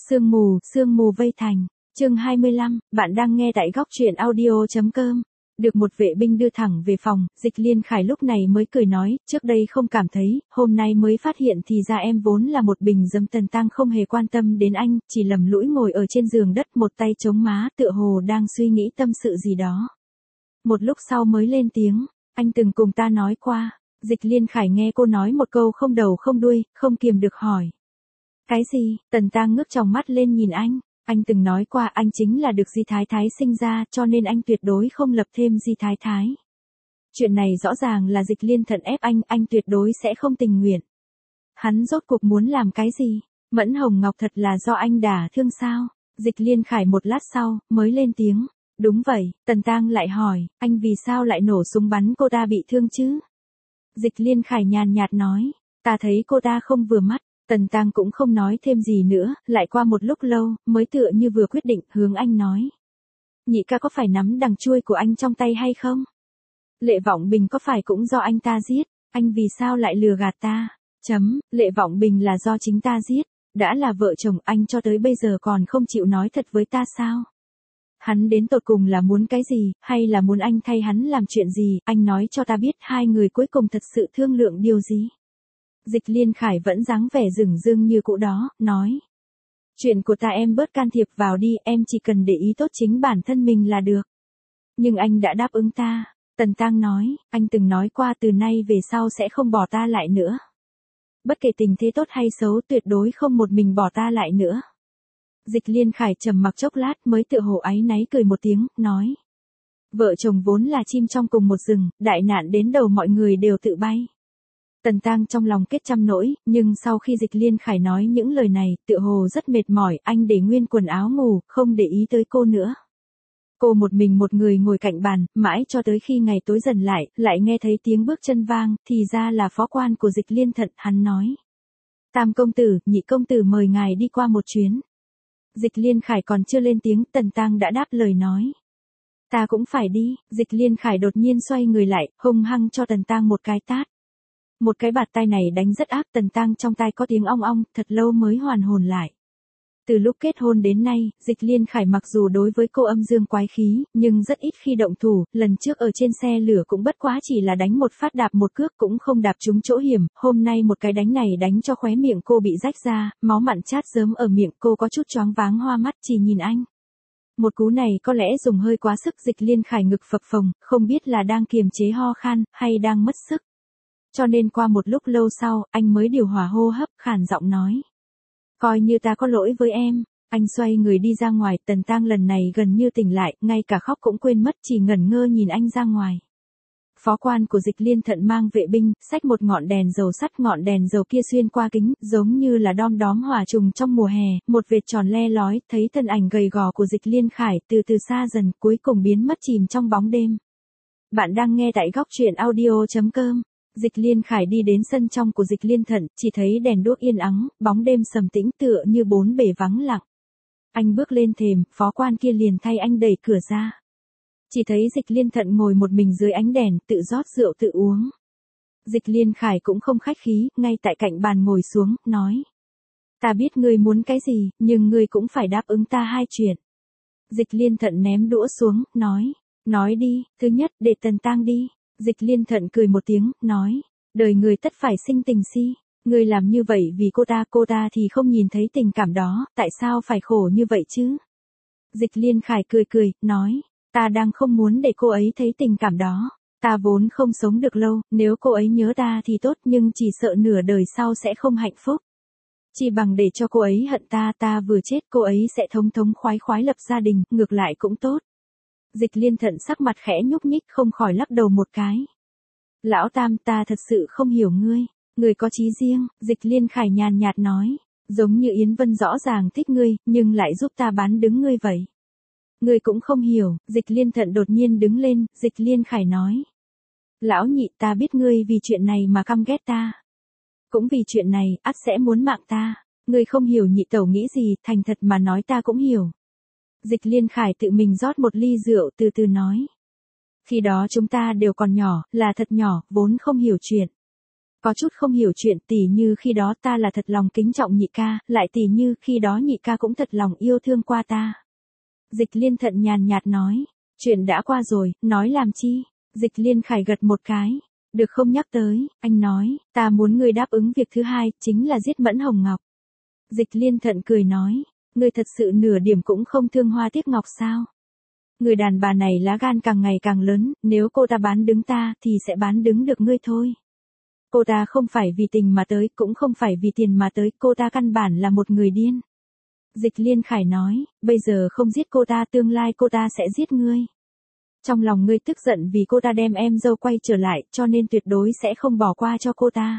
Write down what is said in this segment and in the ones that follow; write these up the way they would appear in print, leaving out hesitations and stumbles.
Sương mù vây thành, chương 25, bạn đang nghe tại góc truyện audio.com. Được một vệ binh đưa thẳng về phòng, Dịch Liên Khải lúc này mới cười nói, trước đây không cảm thấy, hôm nay mới phát hiện thì ra em vốn là một bình dấm. Tần Tăng không hề quan tâm đến anh, chỉ lầm lũi ngồi ở trên giường đất một tay chống má tựa hồ đang suy nghĩ tâm sự gì đó. Một lúc sau mới lên tiếng, anh từng cùng ta nói qua. Dịch Liên Khải nghe cô nói một câu không đầu không đuôi, không kiềm được hỏi. Cái gì? Tần Tăng ngước tròng mắt lên nhìn anh từng nói qua anh chính là được Di Thái Thái sinh ra cho nên anh tuyệt đối không lập thêm Di Thái Thái. Chuyện này rõ ràng là Dịch Liên Thận ép anh tuyệt đối sẽ không tình nguyện. Hắn rốt cuộc muốn làm cái gì? Mẫn Hồng Ngọc thật là do anh đả thương sao? Dịch Liên Khải một lát sau, mới lên tiếng. Đúng vậy, Tần Tăng lại hỏi, anh vì sao lại nổ súng bắn cô ta bị thương chứ? Dịch Liên Khải nhàn nhạt nói, ta thấy cô ta không vừa mắt. Tần Tăng cũng không nói thêm gì nữa, lại qua một lúc lâu, mới tựa như vừa quyết định, hướng anh nói. Nhị ca có phải nắm đằng chuôi của anh trong tay hay không? Lệ Vọng Bình có phải cũng do anh ta giết, anh vì sao lại lừa gạt ta? Lệ Vọng Bình là do chính ta giết, đã là vợ chồng anh cho tới bây giờ còn không chịu nói thật với ta sao? Hắn đến tột cùng là muốn cái gì, hay là muốn anh thay hắn làm chuyện gì, anh nói cho ta biết hai người cuối cùng thật sự thương lượng điều gì? Dịch Liên Khải vẫn dáng vẻ dửng dưng như cũ đó, nói. Chuyện của ta em bớt can thiệp vào đi, em chỉ cần để ý tốt chính bản thân mình là được. Nhưng anh đã đáp ứng ta, Tần Tăng nói, anh từng nói qua từ nay về sau sẽ không bỏ ta lại nữa. Bất kể tình thế tốt hay xấu tuyệt đối không một mình bỏ ta lại nữa. Dịch Liên Khải trầm mặc chốc lát mới tựa hồ áy náy cười một tiếng, nói. Vợ chồng vốn là chim trong cùng một rừng, đại nạn đến đầu mọi người đều tự bay. Tần Tăng trong lòng kết trăm nỗi, nhưng sau khi Dịch Liên Khải nói những lời này, tựa hồ rất mệt mỏi, anh để nguyên quần áo ngủ, không để ý tới cô nữa. Cô một mình một người ngồi cạnh bàn, mãi cho tới khi ngày tối dần lại nghe thấy tiếng bước chân vang, thì ra là phó quan của Dịch Liên Thận, hắn nói. Tam công tử, nhị công tử mời ngài đi qua một chuyến. Dịch Liên Khải còn chưa lên tiếng, Tần Tăng đã đáp lời nói. Ta cũng phải đi, Dịch Liên Khải đột nhiên xoay người lại, hung hăng cho Tần Tăng một cái tát. Một cái bạt tay này đánh rất ác, Tần Tăng trong tai có tiếng ong ong, thật lâu mới hoàn hồn lại. Từ lúc kết hôn đến nay, Dịch Liên Khải mặc dù đối với cô âm dương quái khí, nhưng rất ít khi động thủ, lần trước ở trên xe lửa cũng bất quá chỉ là đánh một phát đạp một cước cũng không đạp trúng chỗ hiểm, hôm nay một cái đánh này đánh cho khóe miệng cô bị rách ra, máu mặn chát rớm ở miệng, cô có chút choáng váng hoa mắt chỉ nhìn anh. Một cú này có lẽ dùng hơi quá sức, Dịch Liên Khải ngực phập phồng, không biết là đang kiềm chế ho khan, hay đang mất sức. Cho nên qua một lúc lâu sau, anh mới điều hòa hô hấp, khàn giọng nói. Coi như ta có lỗi với em. Anh xoay người đi ra ngoài, Tần Tăng lần này gần như tỉnh lại, ngay cả khóc cũng quên mất, chỉ ngẩn ngơ nhìn anh ra ngoài. Phó quan của Dịch Liên Thận mang vệ binh, xách một ngọn đèn dầu sắt, ngọn đèn dầu kia xuyên qua kính, giống như là đom đóm hỏa trùng trong mùa hè, một vệt tròn le lói, thấy thân ảnh gầy gò của Dịch Liên Khải từ từ xa dần, cuối cùng biến mất chìm trong bóng đêm. Bạn đang nghe tại góc truyện audio.com. Dịch Liên Khải đi đến sân trong của Dịch Liên Thận, chỉ thấy đèn đuốc yên ắng, bóng đêm sầm tĩnh tựa như bốn bể vắng lặng. Anh bước lên thềm, phó quan kia liền thay anh đẩy cửa ra. Chỉ thấy Dịch Liên Thận ngồi một mình dưới ánh đèn, tự rót rượu tự uống. Dịch Liên Khải cũng không khách khí, ngay tại cạnh bàn ngồi xuống, nói. Ta biết ngươi muốn cái gì, nhưng ngươi cũng phải đáp ứng ta hai chuyện. Dịch Liên Thận ném đũa xuống, nói. Nói đi, thứ nhất, để Tần Tăng đi. Dịch Liên Thận cười một tiếng, nói, đời người tất phải sinh tình si, ngươi làm như vậy vì cô ta thì không nhìn thấy tình cảm đó, tại sao phải khổ như vậy chứ? Dịch Liên Khải cười, nói, ta đang không muốn để cô ấy thấy tình cảm đó, ta vốn không sống được lâu, nếu cô ấy nhớ ta thì tốt nhưng chỉ sợ nửa đời sau sẽ không hạnh phúc. Chỉ bằng để cho cô ấy hận ta vừa chết cô ấy sẽ thống khoái lập gia đình, ngược lại cũng tốt. Dịch Liên Thận sắc mặt khẽ nhúc nhích không khỏi lắc đầu một cái. Lão Tam, ta thật sự không hiểu ngươi, ngươi có chí riêng, Dịch Liên Khải nhàn nhạt nói, giống như Yến Vân rõ ràng thích ngươi, nhưng lại giúp ta bán đứng ngươi vậy. Ngươi cũng không hiểu, Dịch Liên Thận đột nhiên đứng lên, Dịch Liên Khải nói. Lão nhị, ta biết ngươi vì chuyện này mà căm ghét ta. Cũng vì chuyện này, ắt sẽ muốn mạng ta, ngươi không hiểu nhị tẩu nghĩ gì, thành thật mà nói ta cũng hiểu. Dịch Liên Khải tự mình rót một ly rượu từ từ nói. Khi đó chúng ta đều còn nhỏ, là thật nhỏ, vốn không hiểu chuyện. Có chút không hiểu chuyện, tỉ như khi đó ta là thật lòng kính trọng nhị ca, lại tỉ như khi đó nhị ca cũng thật lòng yêu thương qua ta. Dịch Liên Thận nhàn nhạt nói, chuyện đã qua rồi, nói làm chi? Dịch Liên Khải gật một cái, được không nhắc tới, anh nói, ta muốn ngươi đáp ứng việc thứ hai, chính là giết Mẫn Hồng Ngọc. Dịch Liên Thận cười nói, ngươi thật sự nửa điểm cũng không thương Hoa Tiếc Ngọc sao? Người đàn bà này lá gan càng ngày càng lớn, nếu cô ta bán đứng ta thì sẽ bán đứng được ngươi thôi. Cô ta không phải vì tình mà tới, cũng không phải vì tiền mà tới, cô ta căn bản là một người điên. Dịch Liên Khải nói, bây giờ không giết cô ta, tương lai cô ta sẽ giết ngươi. Trong lòng ngươi tức giận vì cô ta đem em dâu quay trở lại, cho nên tuyệt đối sẽ không bỏ qua cho cô ta.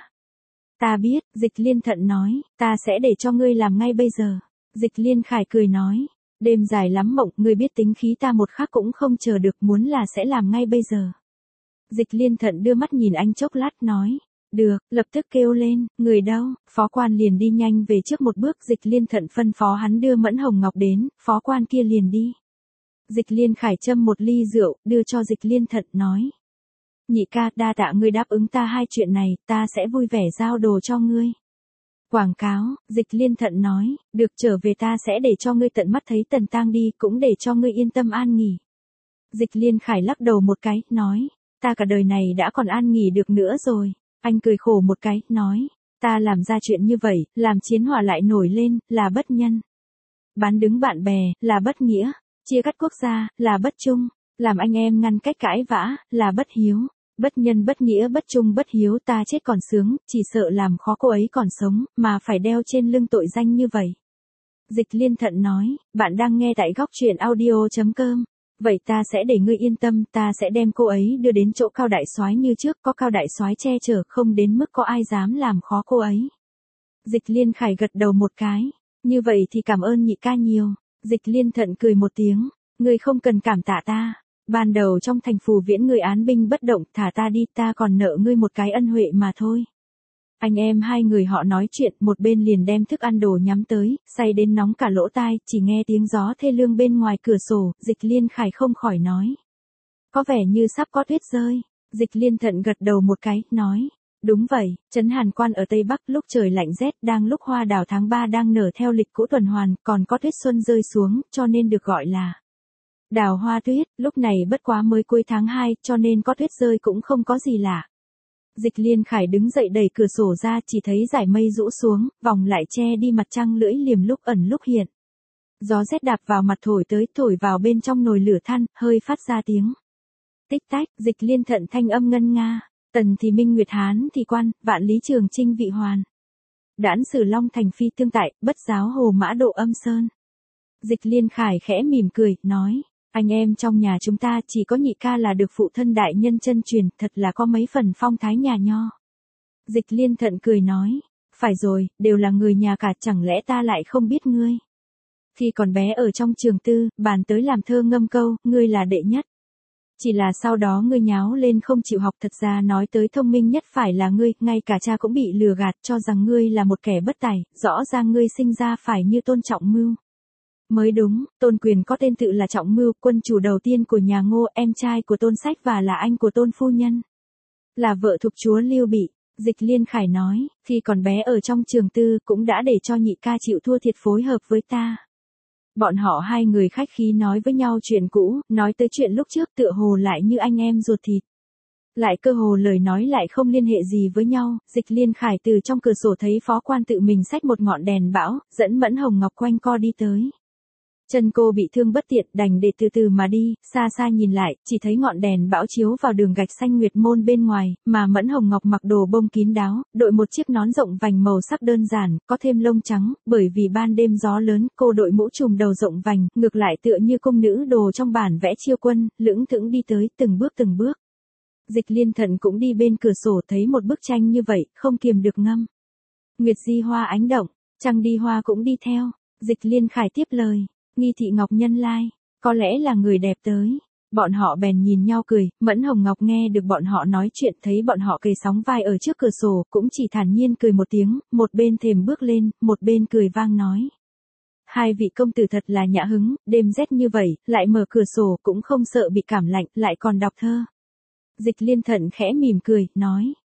Ta biết, Dịch Liên Thận nói, ta sẽ để cho ngươi làm ngay bây giờ. Dịch Liên Khải cười nói, đêm dài lắm mộng, ngươi biết tính khí ta một khắc cũng không chờ được, muốn là sẽ làm ngay bây giờ. Dịch Liên Thận đưa mắt nhìn anh chốc lát nói, được, lập tức kêu lên, người đâu? Phó quan liền đi nhanh về trước một bước, Dịch Liên Thận phân phó hắn đưa Mẫn Hồng Ngọc đến, phó quan kia liền đi. Dịch Liên Khải châm một ly rượu, đưa cho Dịch Liên Thận nói. Nhị ca, đa tạ ngươi đáp ứng ta hai chuyện này, ta sẽ vui vẻ giao đồ cho ngươi. Quảng cáo, Dịch Liên Thận nói, được, trở về ta sẽ để cho ngươi tận mắt thấy Tần Tang đi, cũng để cho ngươi yên tâm an nghỉ. Dịch Liên Khải lắc đầu một cái, nói, ta cả đời này đã còn an nghỉ được nữa rồi. Anh cười khổ một cái, nói, ta làm ra chuyện như vậy, làm chiến hỏa lại nổi lên, là bất nhân. Bán đứng bạn bè, là bất nghĩa. Chia cắt quốc gia, là bất trung. Làm anh em ngăn cách cãi vã, là bất hiếu. Bất nhân bất nghĩa bất trung bất hiếu, ta chết còn sướng, chỉ sợ làm khó cô ấy còn sống, mà phải đeo trên lưng tội danh như vậy. Dịch Liên Thận nói, bạn đang nghe tại góc truyện audio.com. Vậy ta sẽ để ngươi yên tâm, ta sẽ đem cô ấy đưa đến chỗ Cao đại soái như trước, có Cao đại soái che chở, không đến mức có ai dám làm khó cô ấy. Dịch Liên Khải gật đầu một cái, như vậy thì cảm ơn nhị ca nhiều. Dịch Liên Thận cười một tiếng, ngươi không cần cảm tạ ta. Ban đầu trong thành Phù Viễn ngươi án binh bất động, thả ta đi, ta còn nợ ngươi một cái ân huệ mà thôi. Anh em hai người họ nói chuyện, một bên liền đem thức ăn đồ nhắm tới, say đến nóng cả lỗ tai, chỉ nghe tiếng gió thê lương bên ngoài cửa sổ, Dịch Liên Khải không khỏi nói. Có vẻ như sắp có tuyết rơi. Dịch Liên Thận gật đầu một cái, nói. Đúng vậy, trấn Hàn Quan ở Tây Bắc lúc trời lạnh rét, đang lúc hoa đào tháng 3 đang nở theo lịch cũ tuần hoàn, còn có tuyết xuân rơi xuống, cho nên được gọi là đào hoa tuyết. Lúc này bất quá mới cuối tháng 2, cho nên có tuyết rơi cũng không có gì lạ. Dịch Liên Khải đứng dậy đẩy cửa sổ ra, chỉ thấy dải mây rũ xuống, vòng lại che đi mặt trăng lưỡi liềm lúc ẩn lúc hiện. Gió rét đạp vào mặt thổi tới, thổi vào bên trong nồi lửa than, hơi phát ra tiếng tích tách. Dịch Liên Thận thanh âm ngân nga, Tần thì Minh Nguyệt Hán thì Quan, Vạn Lý Trường Chinh vị Hoàn. Đãn Sử Long Thành Phi tương tại, Bất Giáo Hồ Mã Độ Âm Sơn. Dịch Liên Khải khẽ mỉm cười, nói, anh em trong nhà chúng ta chỉ có nhị ca là được phụ thân đại nhân chân truyền, thật là có mấy phần phong thái nhà nho. Dịch Liên Thận cười nói, phải rồi, đều là người nhà cả, chẳng lẽ ta lại không biết ngươi. Khi còn bé ở trong trường tư, bàn tới làm thơ ngâm câu, ngươi là đệ nhất. Chỉ là sau đó ngươi nháo lên không chịu học, thật ra nói tới thông minh nhất phải là ngươi, ngay cả cha cũng bị lừa gạt cho rằng ngươi là một kẻ bất tài, rõ ràng ngươi sinh ra phải như Tôn Trọng Mưu. Mới đúng, Tôn Quyền có tên tự là Trọng Mưu, quân chủ đầu tiên của nhà Ngô, em trai của Tôn Sách và là anh của Tôn Phu Nhân. Là vợ thục chúa Lưu Bị. Dịch Liên Khải nói, khi còn bé ở trong trường tư cũng đã để cho nhị ca chịu thua thiệt phối hợp với ta. Bọn họ hai người khách khí nói với nhau chuyện cũ, nói tới chuyện lúc trước tựa hồ lại như anh em ruột thịt. Lại cơ hồ lời nói lại không liên hệ gì với nhau, Dịch Liên Khải từ trong cửa sổ thấy phó quan tự mình xách một ngọn đèn bão, dẫn Mẫn Hồng Ngọc quanh co đi tới. Chân cô bị thương bất tiện, đành để từ từ mà đi, xa xa nhìn lại, chỉ thấy ngọn đèn bão chiếu vào đường gạch xanh nguyệt môn bên ngoài, mà Mẫn Hồng Ngọc mặc đồ bông kín đáo, đội một chiếc nón rộng vành màu sắc đơn giản, có thêm lông trắng, bởi vì ban đêm gió lớn, cô đội mũ trùm đầu rộng vành, ngược lại tựa như cung nữ đồ trong bản vẽ chiêu quân, lững thững đi tới, từng bước từng bước. Dịch Liên Thận cũng đi bên cửa sổ thấy một bức tranh như vậy, không kiềm được ngâm. Nguyệt di hoa ánh động, trăng đi hoa cũng đi theo. Dịch Liên Khải tiếp lời. Nghi thị Ngọc Nhân lai, có lẽ là người đẹp tới. Bọn họ bèn nhìn nhau cười, Mẫn Hồng Ngọc nghe được bọn họ nói chuyện, thấy bọn họ kề sóng vai ở trước cửa sổ, cũng chỉ thản nhiên cười một tiếng, một bên thềm bước lên, một bên cười vang nói. Hai vị công tử thật là nhã hứng, đêm rét như vậy, lại mở cửa sổ, cũng không sợ bị cảm lạnh, lại còn đọc thơ. Dịch Liên Thận khẽ mỉm cười, nói,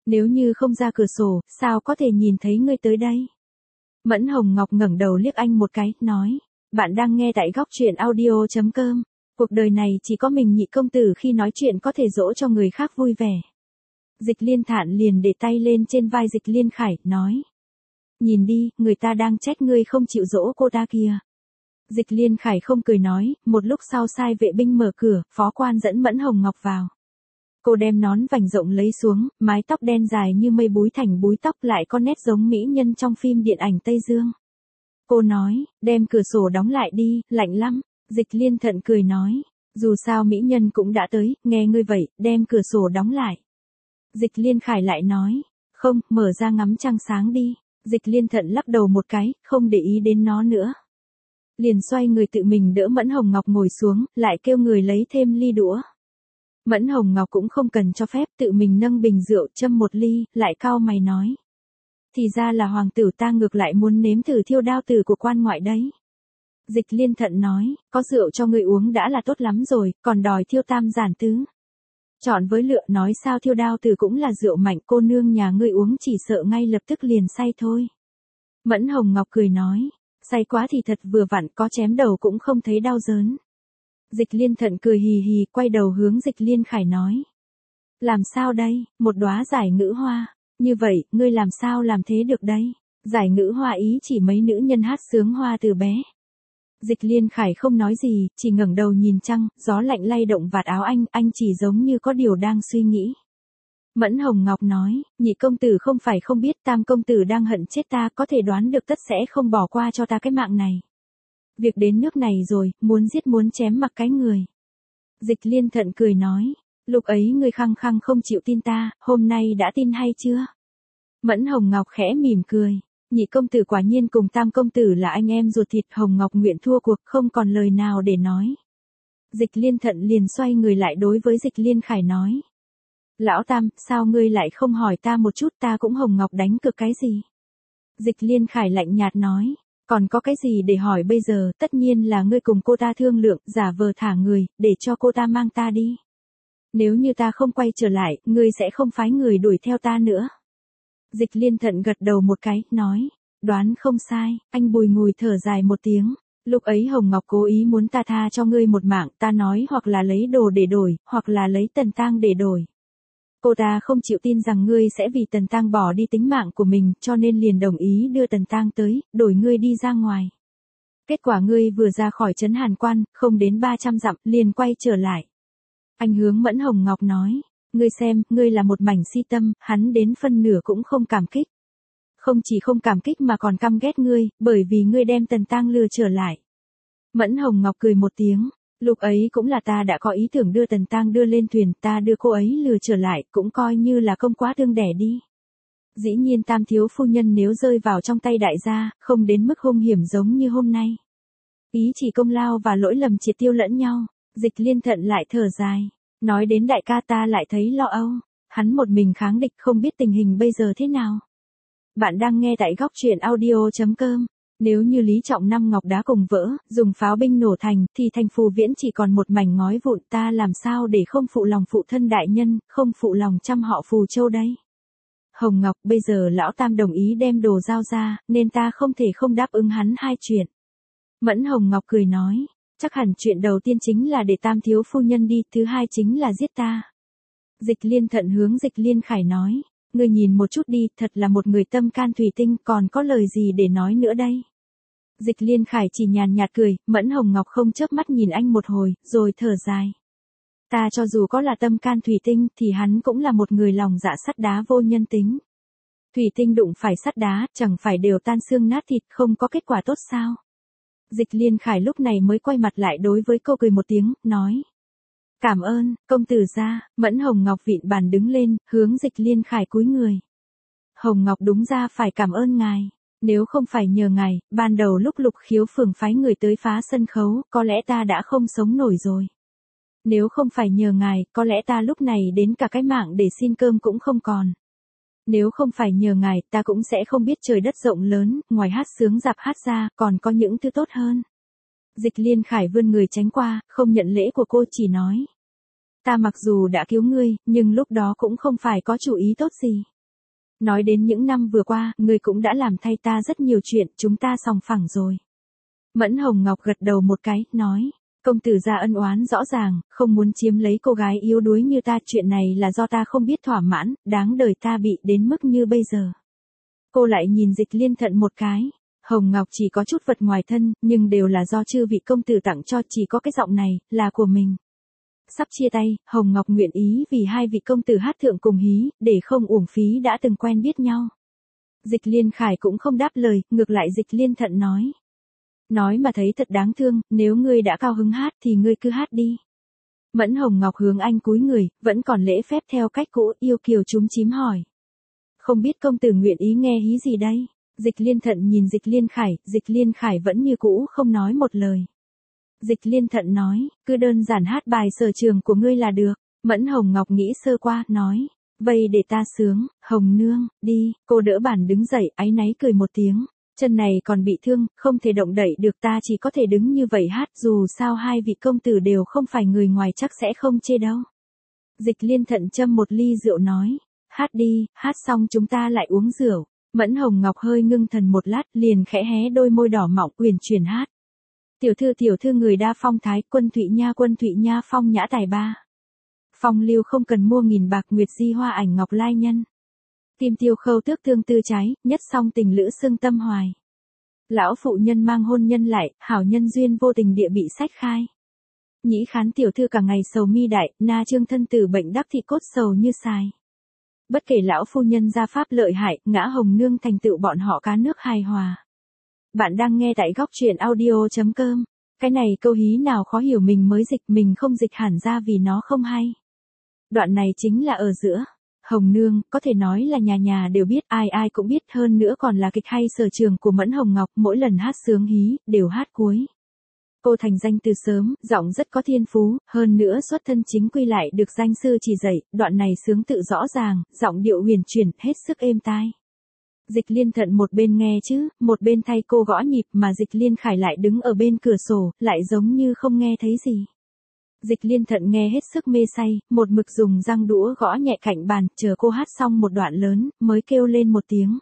Nếu như không ra cửa sổ, sao có thể nhìn thấy ngươi tới đây? Mẫn Hồng Ngọc ngẩng đầu liếc anh một cái, nói. Bạn đang nghe tại góc truyện audio.com. Cuộc đời này chỉ có mình Nhị công tử khi nói chuyện có thể dỗ cho người khác vui vẻ. Dịch Liên Thản liền để tay lên trên vai Dịch Liên Khải, nói. Nhìn đi, người ta đang trách ngươi không chịu dỗ cô ta kìa. Dịch Liên Khải không cười nói, một lúc sau sai vệ binh mở cửa, phó quan dẫn Mẫn Hồng Ngọc vào. Cô đem nón vành rộng lấy xuống, mái tóc đen dài như mây búi thành búi tóc lại có nét giống mỹ nhân trong phim điện ảnh Tây Dương. Cô nói, đem cửa sổ đóng lại đi, lạnh lắm. Dịch Liên Thận cười nói, dù sao mỹ nhân cũng đã tới, nghe ngươi vậy, đem cửa sổ đóng lại. Dịch Liên Khải lại nói, không, mở ra ngắm trăng sáng đi. Dịch Liên Thận lắc đầu một cái, không để ý đến nó nữa. Liền xoay người tự mình đỡ Mẫn Hồng Ngọc ngồi xuống, lại kêu người lấy thêm ly đũa. Mẫn Hồng Ngọc cũng không cần cho phép, tự mình nâng bình rượu châm một ly, lại cau mày nói. Thì ra là hoàng tử ta ngược lại muốn nếm thử thiêu đao tử của quan ngoại đấy. Dịch Liên Thận nói, có rượu cho ngươi uống đã là tốt lắm rồi, còn đòi thiêu tam giản tứ. Chọn với lựa nói sao thiêu đao tử cũng là rượu mạnh, cô nương nhà ngươi uống chỉ sợ ngay lập tức liền say thôi. Mẫn Hồng Ngọc cười nói, say quá thì thật vừa vặn, có chém đầu cũng không thấy đau đớn. Dịch Liên Thận cười hì hì, quay đầu hướng Dịch Liên Khải nói. Làm sao đây, một đóa giải ngữ hoa, như vậy, ngươi làm sao làm thế được đây? Giải ngữ hoa ý chỉ mấy nữ nhân hát sướng hoa từ bé. Dịch Liên Khải không nói gì, chỉ ngẩng đầu nhìn trăng, gió lạnh lay động vạt áo anh chỉ giống như có điều đang suy nghĩ. Mẫn Hồng Ngọc nói, Nhị công tử không phải không biết Tam công tử đang hận chết ta, có thể đoán được tất sẽ không bỏ qua cho ta cái mạng này. Việc đến nước này rồi, muốn giết muốn chém mặc cái người. Dịch Liên Thận cười nói, lúc ấy ngươi khăng khăng không chịu tin ta, hôm nay đã tin hay chưa? Mẫn Hồng Ngọc khẽ mỉm cười, Nhị công tử quả nhiên cùng Tam công tử là anh em ruột thịt. Hồng Ngọc nguyện thua cuộc, không còn lời nào để nói. Dịch Liên Thận liền xoay người lại đối với Dịch Liên Khải nói. Lão Tam, sao ngươi lại không hỏi ta một chút, ta cũng Hồng Ngọc đánh cược cái gì? Dịch Liên Khải lạnh nhạt nói, còn có cái gì để hỏi bây giờ, tất nhiên là ngươi cùng cô ta thương lượng, giả vờ thả người, để cho cô ta mang ta đi. Nếu như ta không quay trở lại, ngươi sẽ không phái người đuổi theo ta nữa. Dịch Liên Thận gật đầu một cái, nói, đoán không sai. Anh bùi ngùi thở dài một tiếng. Lúc ấy Hồng Ngọc cố ý muốn ta tha cho ngươi một mạng, ta nói hoặc là lấy đồ để đổi, hoặc là lấy Tần Tang để đổi. Cô ta không chịu tin rằng ngươi sẽ vì Tần Tang bỏ đi tính mạng của mình, cho nên liền đồng ý đưa Tần Tang tới, đổi ngươi đi ra ngoài. Kết quả ngươi vừa ra khỏi trấn Hàn Quan, không đến 300 dặm, liền quay trở lại. Anh hướng Mẫn Hồng Ngọc nói, ngươi xem, ngươi là một mảnh si tâm, hắn đến phân nửa cũng không cảm kích. Không chỉ không cảm kích mà còn căm ghét ngươi, bởi vì ngươi đem Tần Tang lừa trở lại. Mẫn Hồng Ngọc cười một tiếng, lúc ấy cũng là ta đã có ý tưởng đưa Tần Tang đưa lên thuyền, ta đưa cô ấy lừa trở lại, cũng coi như là công quá thương đẻ đi. Dĩ nhiên Tam thiếu phu nhân nếu rơi vào trong tay đại gia, không đến mức hung hiểm giống như hôm nay. Ý chỉ công lao và lỗi lầm triệt tiêu lẫn nhau. Dịch Liên Thận lại thở dài, nói đến đại ca ta lại thấy lo âu, hắn một mình kháng địch không biết tình hình bây giờ thế nào. Bạn đang nghe tại góc truyện audio.com. Nếu như Lý Trọng Năm ngọc đá cùng vỡ, dùng pháo binh nổ thành, thì thành Phù Viễn chỉ còn một mảnh ngói vụn, ta làm sao để không phụ lòng phụ thân đại nhân, không phụ lòng trăm họ Phù Châu đây. Hồng Ngọc, bây giờ lão Tam đồng ý đem đồ giao ra, nên ta không thể không đáp ứng hắn hai chuyện. Mẫn Hồng Ngọc cười nói, chắc hẳn chuyện đầu tiên chính là để Tam thiếu phu nhân đi, thứ hai chính là giết ta. Dịch Liên Thận hướng Dịch Liên Khải nói, ngươi nhìn một chút đi, thật là một người tâm can thủy tinh, còn có lời gì để nói nữa đây. Dịch Liên Khải chỉ nhàn nhạt cười, Mẫn Hồng Ngọc không chớp mắt nhìn anh một hồi, rồi thở dài. Ta cho dù có là tâm can thủy tinh, thì hắn cũng là một người lòng dạ sắt đá vô nhân tính. Thủy tinh đụng phải sắt đá, chẳng phải đều tan xương nát thịt, không có kết quả tốt sao. Dịch Liên Khải lúc này mới quay mặt lại đối với cô cười một tiếng, nói. Cảm ơn, công tử gia. Mẫn Hồng Ngọc vịn bàn đứng lên, hướng Dịch Liên Khải cúi người. Hồng Ngọc đúng ra phải cảm ơn ngài. Nếu không phải nhờ ngài, ban đầu lúc Lục Khiếu phường phái người tới phá sân khấu, có lẽ ta đã không sống nổi rồi. Nếu không phải nhờ ngài, có lẽ ta lúc này đến cả cái mạng để xin cơm cũng không còn. Nếu không phải nhờ ngài, ta cũng sẽ không biết trời đất rộng lớn, ngoài hát sướng dạp hát ra, còn có những thứ tốt hơn. Dịch Liên Khải vươn người tránh qua, không nhận lễ của cô, chỉ nói. Ta mặc dù đã cứu ngươi, nhưng lúc đó cũng không phải có chủ ý tốt gì. Nói đến những năm vừa qua, ngươi cũng đã làm thay ta rất nhiều chuyện, chúng ta sòng phẳng rồi. Mẫn Hồng Ngọc gật đầu một cái, nói. Công tử gia ân oán rõ ràng, không muốn chiếm lấy cô gái yếu đuối như ta, chuyện này là do ta không biết thỏa mãn, đáng đời ta bị đến mức như bây giờ. Cô lại nhìn Dịch Liên Thận một cái. Hồng Ngọc chỉ có chút vật ngoài thân, nhưng đều là do chư vị công tử tặng cho, chỉ có cái giọng này, là của mình. Sắp chia tay, Hồng Ngọc nguyện ý vì hai vị công tử hát thượng cùng hí, để không uổng phí đã từng quen biết nhau. Dịch Liên Khải cũng không đáp lời, ngược lại Dịch Liên Thận nói. Nói mà thấy thật đáng thương, nếu ngươi đã cao hứng hát thì ngươi cứ hát đi. Mẫn Hồng Ngọc hướng anh cúi người, vẫn còn lễ phép theo cách cũ, yêu kiều chúm chím hỏi. Không biết công tử nguyện ý nghe hí gì đây? Dịch Liên Thận nhìn Dịch Liên Khải vẫn như cũ không nói một lời. Dịch Liên Thận nói, cứ đơn giản hát bài sở trường của ngươi là được. Mẫn Hồng Ngọc nghĩ sơ qua, nói. Vậy để ta sướng, Hồng nương, đi. Cô đỡ bàn đứng dậy, áy náy cười một tiếng. Chân này còn bị thương, không thể động đậy được, ta chỉ có thể đứng như vậy hát, dù sao hai vị công tử đều không phải người ngoài chắc sẽ không chê đâu. Dịch Liên Thận châm một ly rượu nói. Hát đi, hát xong chúng ta lại uống rượu. Mẫn Hồng Ngọc hơi ngưng thần một lát, liền khẽ hé đôi môi đỏ mọng uyển chuyển hát. Tiểu thư người đa phong thái, quân Thụy Nha phong nhã tài ba. Phong lưu không cần mua nghìn bạc, nguyệt di hoa ảnh ngọc lai nhân. Tim tiêu khâu tước tương tư trái, nhất song tình lữ xưng tâm hoài. Lão phụ nhân mang hôn nhân lại, hảo nhân duyên vô tình địa bị sách khai. Nhĩ khán tiểu thư cả ngày sầu mi đại, na trương thân tử bệnh đắc thị cốt sầu như xài. Bất kể lão phu nhân gia pháp lợi hại, ngã Hồng nương thành tựu bọn họ cá nước hài hòa. Bạn đang nghe tại góc truyện audio.com. Cái này câu hí nào khó hiểu mình mới dịch, mình không dịch hẳn ra vì nó không hay. Đoạn này chính là ở giữa. Hồng nương, có thể nói là nhà nhà đều biết, ai ai cũng biết, hơn nữa còn là kịch hay sở trường của Mẫn Hồng Ngọc, mỗi lần hát sướng hí, đều hát cuối. Cô thành danh từ sớm, giọng rất có thiên phú, hơn nữa xuất thân chính quy lại được danh sư chỉ dạy, đoạn này sướng tự rõ ràng, giọng điệu huyền chuyển, hết sức êm tai. Dịch Liên Thận một bên nghe chứ, một bên thay cô gõ nhịp, mà Dịch Liên Khải lại đứng ở bên cửa sổ, lại giống như không nghe thấy gì. Dịch Liên Thận nghe hết sức mê say, một mực dùng răng đũa gõ nhẹ cạnh bàn, chờ cô hát xong một đoạn lớn, mới kêu lên một tiếng.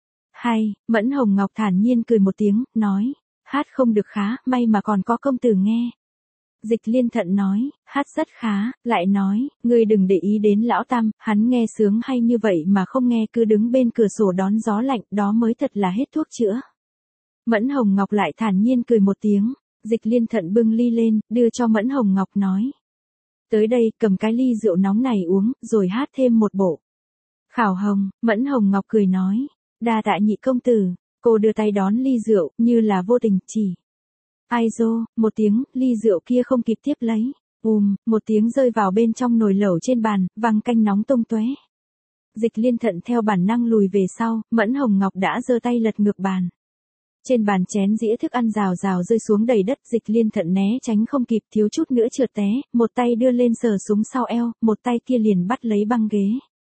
Hay, Mẫn Hồng Ngọc thản nhiên cười một tiếng, nói, hát không được khá, may mà còn có công tử nghe. Dịch Liên Thận nói, hát rất khá, lại nói, ngươi đừng để ý đến lão tam, hắn nghe sướng hay như vậy mà không nghe, cứ đứng bên cửa sổ đón gió lạnh, đó mới thật là hết thuốc chữa. Mẫn Hồng Ngọc lại thản nhiên cười một tiếng. Dịch Liên Thận bưng ly lên, đưa cho Mẫn Hồng Ngọc nói. Tới đây, cầm cái ly rượu nóng này uống, rồi hát thêm một bộ. Khảo Hồng, Mẫn Hồng Ngọc cười nói. Đa tạ nhị công tử, cô đưa tay đón ly rượu, như là vô tình, chỉ. Ai dô, một tiếng, ly rượu kia không kịp tiếp lấy. Một tiếng rơi vào bên trong nồi lẩu trên bàn, văng canh nóng tung tóe. Dịch Liên Thận theo bản năng lùi về sau, Mẫn Hồng Ngọc đã giơ tay lật ngược bàn. Trên bàn chén dĩa thức ăn rào rào rơi xuống đầy đất, Dịch Liên Thận né tránh không kịp, thiếu chút nữa trượt té, một tay đưa lên sờ súng sau eo, một tay kia liền bắt lấy băng ghế.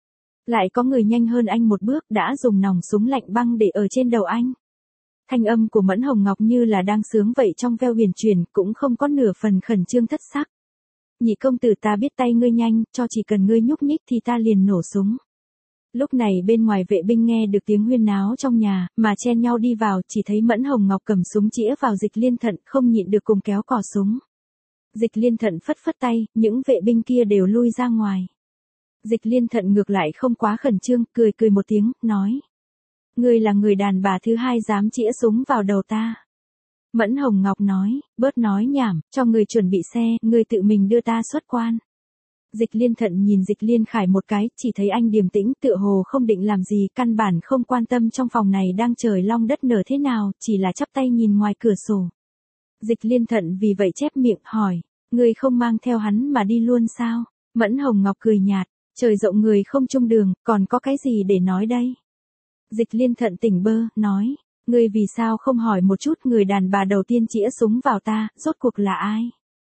Lại có người nhanh hơn anh một bước, đã dùng nòng súng lạnh băng để ở trên đầu anh. Thanh âm của Mẫn Hồng Ngọc như là đang sướng vậy, trong veo huyền chuyển, cũng không có nửa phần khẩn trương thất sắc. Nhị công tử, ta biết tay ngươi nhanh, cho chỉ cần ngươi nhúc nhích thì ta liền nổ súng. Lúc này bên ngoài vệ binh nghe được tiếng huyên náo trong nhà, mà chen nhau đi vào, chỉ thấy Mẫn Hồng Ngọc cầm súng chĩa vào Dịch Liên Thận, không nhịn được cùng kéo cò súng. Dịch Liên Thận phất phất tay, những vệ binh kia đều lui ra ngoài. Dịch Liên Thận ngược lại không quá khẩn trương, cười một tiếng, nói. Ngươi là người đàn bà thứ hai dám chĩa súng vào đầu ta. Mẫn Hồng Ngọc nói, bớt nói nhảm, cho người chuẩn bị xe, người tự mình đưa ta xuất quan. Dịch Liên Thận nhìn Dịch Liên Khải một cái, chỉ thấy anh điềm tĩnh, tựa hồ không định làm gì, căn bản không quan tâm trong phòng này đang trời long đất nở thế nào, chỉ là chắp tay nhìn ngoài cửa sổ. Dịch Liên Thận vì vậy chép miệng, hỏi, ngươi không mang theo hắn mà đi luôn sao? Mẫn Hồng Ngọc cười nhạt, trời rộng người không chung đường, còn có cái gì để nói đây? Dịch Liên Thận tỉnh bơ, nói, ngươi vì sao không hỏi một chút người đàn bà đầu tiên chĩa súng vào ta, rốt cuộc là ai?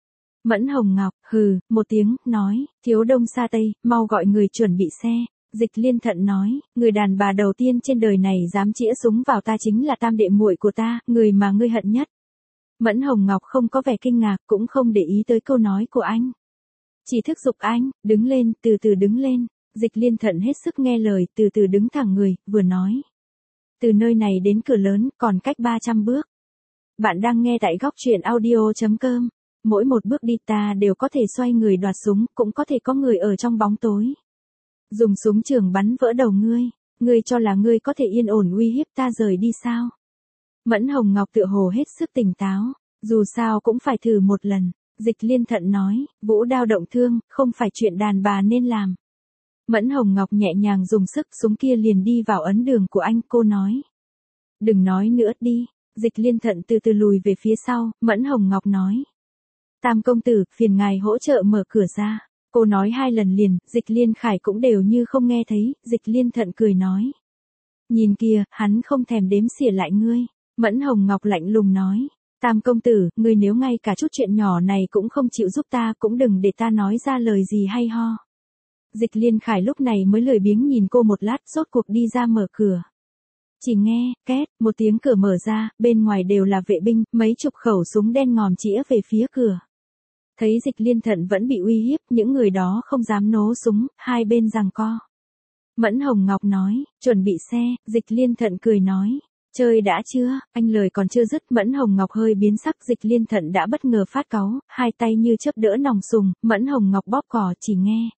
Mẫn Hồng Ngọc, hừ, một tiếng, nói, thiếu đông xa tây, mau gọi người chuẩn bị xe. Dịch Liên Thận nói, người đàn bà đầu tiên trên đời này dám chĩa súng vào ta chính là tam đệ muội của ta, người mà ngươi hận nhất. Mẫn Hồng Ngọc không có vẻ kinh ngạc, cũng không để ý tới câu nói của anh. Chỉ thúc giục anh, đứng lên, từ từ đứng lên. Dịch Liên Thận hết sức nghe lời, từ từ đứng thẳng người, vừa nói. Từ nơi này đến cửa lớn, còn cách 300 bước. Bạn đang nghe tại góc truyện audio.com. Mỗi một bước đi ta đều có thể xoay người đoạt súng, cũng có thể có người ở trong bóng tối. Dùng súng trường bắn vỡ đầu ngươi. Ngươi cho là ngươi có thể yên ổn uy hiếp ta rời đi sao? Mẫn Hồng Ngọc tựa hồ hết sức tỉnh táo. Dù sao cũng phải thử một lần. Dịch Liên Thận nói, vũ đao động thương, không phải chuyện đàn bà nên làm. Mẫn Hồng Ngọc nhẹ nhàng dùng sức, súng kia liền đi vào ấn đường của anh, cô nói. Đừng nói nữa đi. Dịch Liên Thận từ từ lùi về phía sau, Mẫn Hồng Ngọc nói. Tam công tử, phiền ngài hỗ trợ mở cửa ra. Cô nói 2 lần liền, Dịch Liên Khải cũng đều như không nghe thấy, Dịch Liên Thận cười nói. Nhìn kìa, hắn không thèm đếm xỉa lại ngươi. Mẫn Hồng Ngọc lạnh lùng nói. Tam công tử, ngươi nếu ngay cả chút chuyện nhỏ này cũng không chịu giúp ta, cũng đừng để ta nói ra lời gì hay ho. Dịch Liên Khải lúc này mới lười biếng nhìn cô một lát, rốt cuộc đi ra mở cửa. Chỉ nghe, két, một tiếng cửa mở ra, bên ngoài đều là vệ binh, mấy chục khẩu súng đen ngòm chĩa về phía cửa. Thấy Dịch Liên Thận vẫn bị uy hiếp, những người đó không dám nổ súng, hai bên giằng co. Mẫn Hồng Ngọc nói, chuẩn bị xe, Dịch Liên Thận cười nói. Chơi đã chưa, anh lời còn chưa dứt, Mẫn Hồng Ngọc hơi biến sắc, Dịch Liên Thận đã bất ngờ phát cáu, hai tay như chớp đỡ nòng súng, Mẫn Hồng Ngọc bóp cò, chỉ nghe.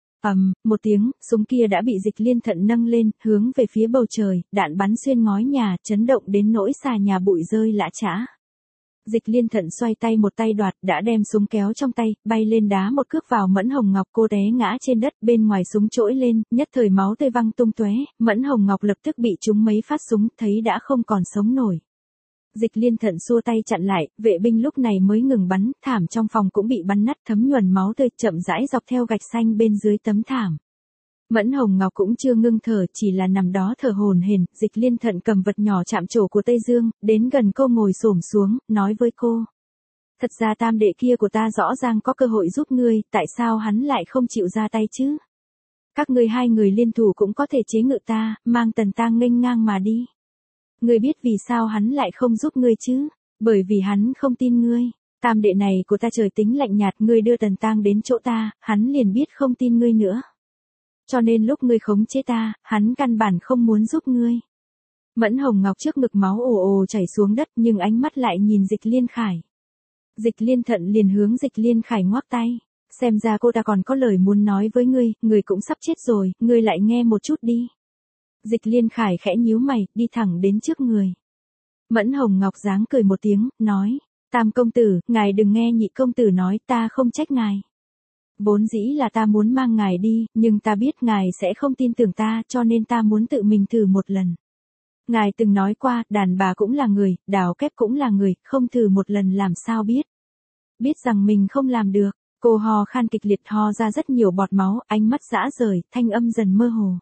Một tiếng, súng kia đã bị Dịch Liên Thận nâng lên, hướng về phía bầu trời, đạn bắn xuyên ngói nhà, chấn động đến nỗi xà nhà bụi rơi lã chã. Dịch Liên Thận xoay tay một tay đoạt, đã đem súng kéo trong tay, bay lên đá một cước vào Mẫn Hồng Ngọc, cô té ngã trên đất, bên ngoài súng trỗi lên, nhất thời máu tươi văng tung tóe, Mẫn Hồng Ngọc lập tức bị trúng mấy phát súng, thấy đã không còn sống nổi. Dịch Liên Thận xua tay chặn lại, vệ binh lúc này mới ngừng bắn, thảm trong phòng cũng bị bắn nát, thấm nhuần máu tươi, chậm rãi dọc theo gạch xanh bên dưới tấm thảm. Mẫn Hồng Ngọc cũng chưa ngưng thở, chỉ là nằm đó thở hổn hển. Dịch Liên Thận cầm vật nhỏ chạm trổ của Tây Dương, đến gần cô ngồi xổm xuống, nói với cô. Thật ra tam đệ kia của ta rõ ràng có cơ hội giúp ngươi, tại sao hắn lại không chịu ra tay chứ? Các ngươi 2 người liên thủ cũng có thể chế ngự ta, mang Tần Tang nghênh ngang mà đi. Ngươi biết vì sao hắn lại không giúp ngươi chứ? Bởi vì hắn không tin ngươi. Tam đệ này của ta trời tính lạnh nhạt, ngươi đưa Tần Tang đến chỗ ta, hắn liền biết không tin ngươi nữa. Cho nên lúc ngươi khống chế ta, hắn căn bản không muốn giúp ngươi. Mẫn Hồng Ngọc trước ngực máu ồ ồ chảy xuống đất, nhưng ánh mắt lại nhìn Dịch Liên Khải. Dịch Liên Thận liền hướng Dịch Liên Khải ngoắc tay. Xem ra cô ta còn có lời muốn nói với ngươi, ngươi cũng sắp chết rồi, ngươi lại nghe một chút đi. Dịch Liên Khải khẽ nhíu mày, đi thẳng đến trước người. Mẫn Hồng Ngọc giáng cười một tiếng, nói. Tam công tử, ngài đừng nghe nhị công tử nói, ta không trách ngài. Vốn dĩ là ta muốn mang ngài đi, nhưng ta biết ngài sẽ không tin tưởng ta, cho nên ta muốn tự mình thử một lần. Ngài từng nói qua, đàn bà cũng là người, đào kép cũng là người, không thử một lần làm sao biết. Biết rằng mình không làm được, cô ho khan kịch liệt, ho ra rất nhiều bọt máu, ánh mắt rã rời, thanh âm dần mơ hồ.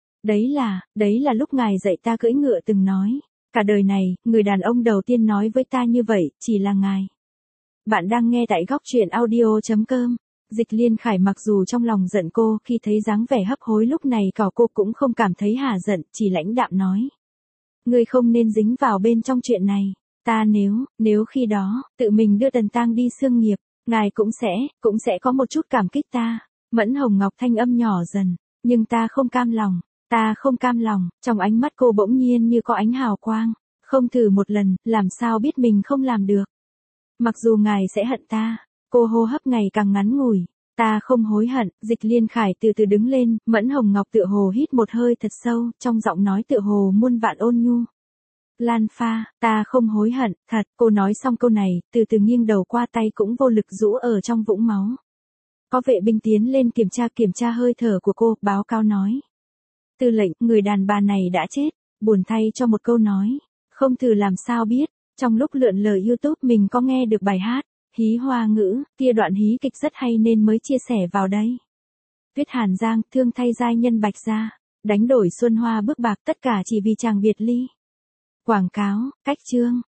Đấy là lúc ngài dạy ta cưỡi ngựa từng nói. Cả đời này, người đàn ông đầu tiên nói với ta như vậy, chỉ là ngài. Bạn đang nghe tại góc truyện audio.com. Dịch Liên Khải mặc dù trong lòng giận cô, khi thấy dáng vẻ hấp hối lúc này cỏ cô cũng không cảm thấy hả giận, chỉ lãnh đạm nói. Ngươi không nên dính vào bên trong chuyện này. Ta nếu khi đó, tự mình đưa Tần Tang đi xương nghiệp, ngài cũng sẽ có một chút cảm kích ta. Mẫn Hồng Ngọc thanh âm nhỏ dần, nhưng ta không cam lòng. Trong ánh mắt cô bỗng nhiên như có ánh hào quang. Không thử một lần, làm sao biết mình không làm được. Mặc dù ngài sẽ hận ta. Cô hô hấp ngày càng ngắn ngủi. Ta không hối hận. Dịch Liên Khải từ từ đứng lên, Mẫn Hồng Ngọc tựa hồ hít một hơi thật sâu, trong giọng nói tựa hồ muôn vạn ôn nhu. Lan Pha, ta không hối hận, thật. Cô nói xong câu này, từ từ nghiêng đầu qua, tay cũng vô lực rũ ở trong vũng máu. Có vệ binh tiến lên kiểm tra hơi thở của cô, báo cáo nói. Tư lệnh, người đàn bà này đã chết. Buồn thay cho một câu nói. Không thử làm sao biết. Trong lúc lượn lờ YouTube mình có nghe được bài hát Hí Hoa Ngữ, kia đoạn hí kịch rất hay nên mới chia sẻ vào đây. Tuyết Hàn Giang, thương thay giai nhân Bạch Gia, đánh đổi xuân hoa bước bạc, tất cả chỉ vì chàng biệt ly. Quảng cáo, cách chương.